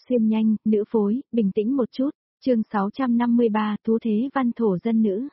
Xuyên nhanh, nữ phối, bình tĩnh một chút. Chương 653, Tú Thế Văn Thổ Dân Nữ.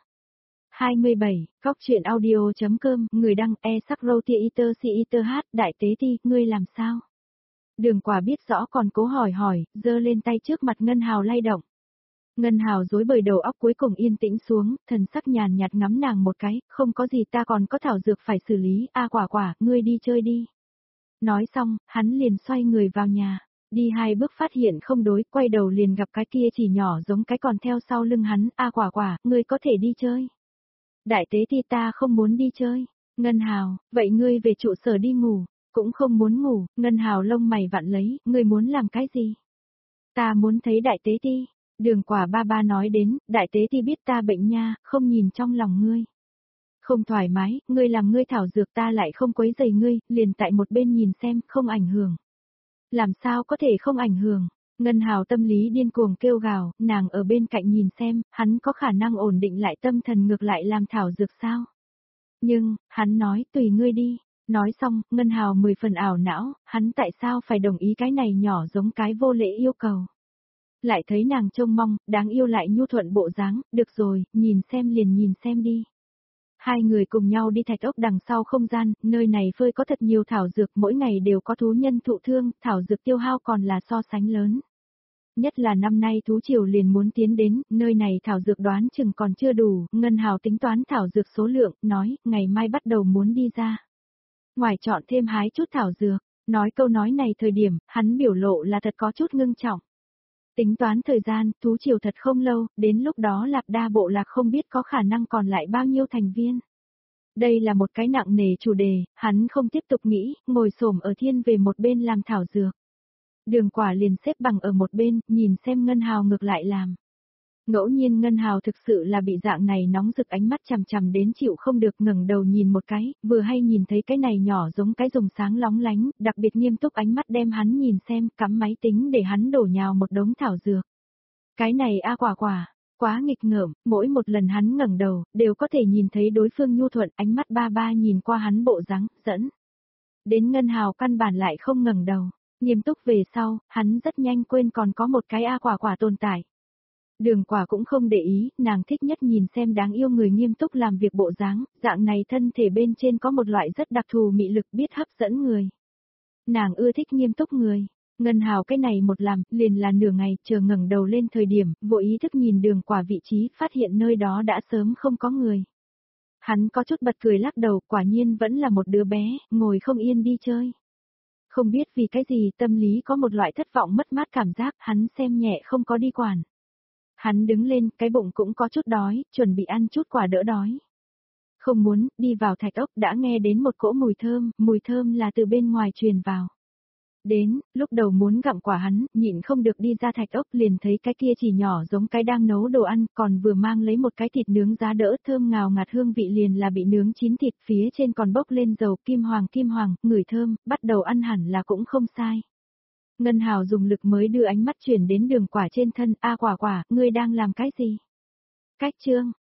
27, Góc truyện audio.com, người đăng sắc roti iter si iter hát, đại tế ti, ngươi làm sao? Đường Quả biết rõ còn cố hỏi, giơ lên tay trước mặt Ngân Hào lay động. Ngân Hào rối bời đầu óc cuối cùng yên tĩnh xuống, thần sắc nhàn nhạt ngắm nàng một cái, không có gì, ta còn có thảo dược phải xử lý, Quả, ngươi đi chơi đi. Nói xong, hắn liền xoay người vào nhà. Đi 2 bước phát hiện không đối, quay đầu liền gặp cái kia chỉ nhỏ giống cái còn theo sau lưng hắn, Quả, ngươi có thể đi chơi. Đại tế ti, ta không muốn đi chơi. Ngân Hào, vậy ngươi về trụ sở đi ngủ. Cũng không muốn ngủ. Ngân Hào lông mày vặn lấy, ngươi muốn làm cái gì? Ta muốn thấy đại tế ti. Đường Quả ba nói đến, đại tế ti biết ta bệnh nha, không nhìn trong lòng ngươi. Không thoải mái, ngươi làm ngươi thảo dược, ta lại không quấy rầy ngươi, liền tại một bên nhìn xem, không ảnh hưởng. Làm sao có thể không ảnh hưởng? Ngân Hào tâm lý điên cuồng kêu gào, nàng ở bên cạnh nhìn xem, hắn có khả năng ổn định lại tâm thần ngược lại làm thảo dược sao? Nhưng, hắn nói, tùy ngươi đi. Nói xong, Ngân Hào 10 phần ảo não, hắn tại sao phải đồng ý cái này nhỏ giống cái vô lễ yêu cầu? Lại thấy nàng trông mong, đáng yêu lại nhu thuận bộ dáng, được rồi, nhìn xem liền nhìn xem đi. Hai người cùng nhau đi thạch ốc đằng sau không gian, nơi này phơi có thật nhiều thảo dược, mỗi ngày đều có thú nhân thụ thương, thảo dược tiêu hao còn là so sánh lớn. Nhất là năm nay thú triều liền muốn tiến đến, nơi này thảo dược đoán chừng còn chưa đủ, Ngân Hào tính toán thảo dược số lượng, nói, ngày mai bắt đầu muốn đi ra. Ngoài chọn thêm hái chút thảo dược, nói câu nói này thời điểm, hắn biểu lộ là thật có chút ngưng trọng. Tính toán thời gian, thú triều thật không lâu, đến lúc đó Lạp Đa bộ lạc không biết có khả năng còn lại bao nhiêu thành viên. Đây là một cái nặng nề chủ đề, hắn không tiếp tục nghĩ, ngồi xổm ở thiên về một bên làm thảo dược. Đường Quả liền xếp bằng ở một bên, nhìn xem Ngân Hào ngược lại làm. Ngẫu nhiên Ngân Hào thực sự là bị dạng này nóng rực ánh mắt chằm đến chịu không được, ngẩng đầu nhìn một cái, vừa hay nhìn thấy cái này nhỏ giống cái rồng sáng lóng lánh, đặc biệt nghiêm túc ánh mắt đem hắn nhìn xem, cắm máy tính để hắn đổ nhào một đống thảo dược. Cái này Quả, quá nghịch ngợm, mỗi một lần hắn ngẩng đầu, đều có thể nhìn thấy đối phương nhu thuận, ánh mắt ba nhìn qua hắn bộ dáng, dẫn. Đến Ngân Hào căn bản lại không ngẩng đầu, nghiêm túc về sau, hắn rất nhanh quên còn có một cái Quả tồn tại. Đường Quả cũng không để ý, nàng thích nhất nhìn xem đáng yêu người nghiêm túc làm việc bộ dáng, dạng này thân thể bên trên có một loại rất đặc thù mị lực biết hấp dẫn người. Nàng ưa thích nghiêm túc người. Ngân Hào cái này một làm, liền là nửa ngày, chờ ngẩng đầu lên thời điểm, vội ý thức nhìn Đường Quả vị trí, phát hiện nơi đó đã sớm không có người. Hắn có chút bật cười lắc đầu, quả nhiên vẫn là một đứa bé, ngồi không yên đi chơi. Không biết vì cái gì tâm lý có một loại thất vọng mất mát cảm giác, hắn xem nhẹ không có đi quản. Hắn đứng lên, cái bụng cũng có chút đói, chuẩn bị ăn chút quả đỡ đói. Không muốn, đi vào thạch ốc đã nghe đến một cỗ mùi thơm là từ bên ngoài truyền vào. Đến, lúc đầu muốn gặm quả hắn, nhịn không được đi ra thạch ốc liền thấy cái kia chỉ nhỏ giống cái đang nấu đồ ăn, còn vừa mang lấy một cái thịt nướng giá đỡ thơm ngào ngạt hương vị liền là bị nướng chín thịt, phía trên còn bốc lên dầu kim hoàng, ngửi thơm, bắt đầu ăn hẳn là cũng không sai. Ngân Hào dùng lực mới đưa ánh mắt chuyển đến Đường Quả trên thân, Quả, ngươi đang làm cái gì? Cách chương,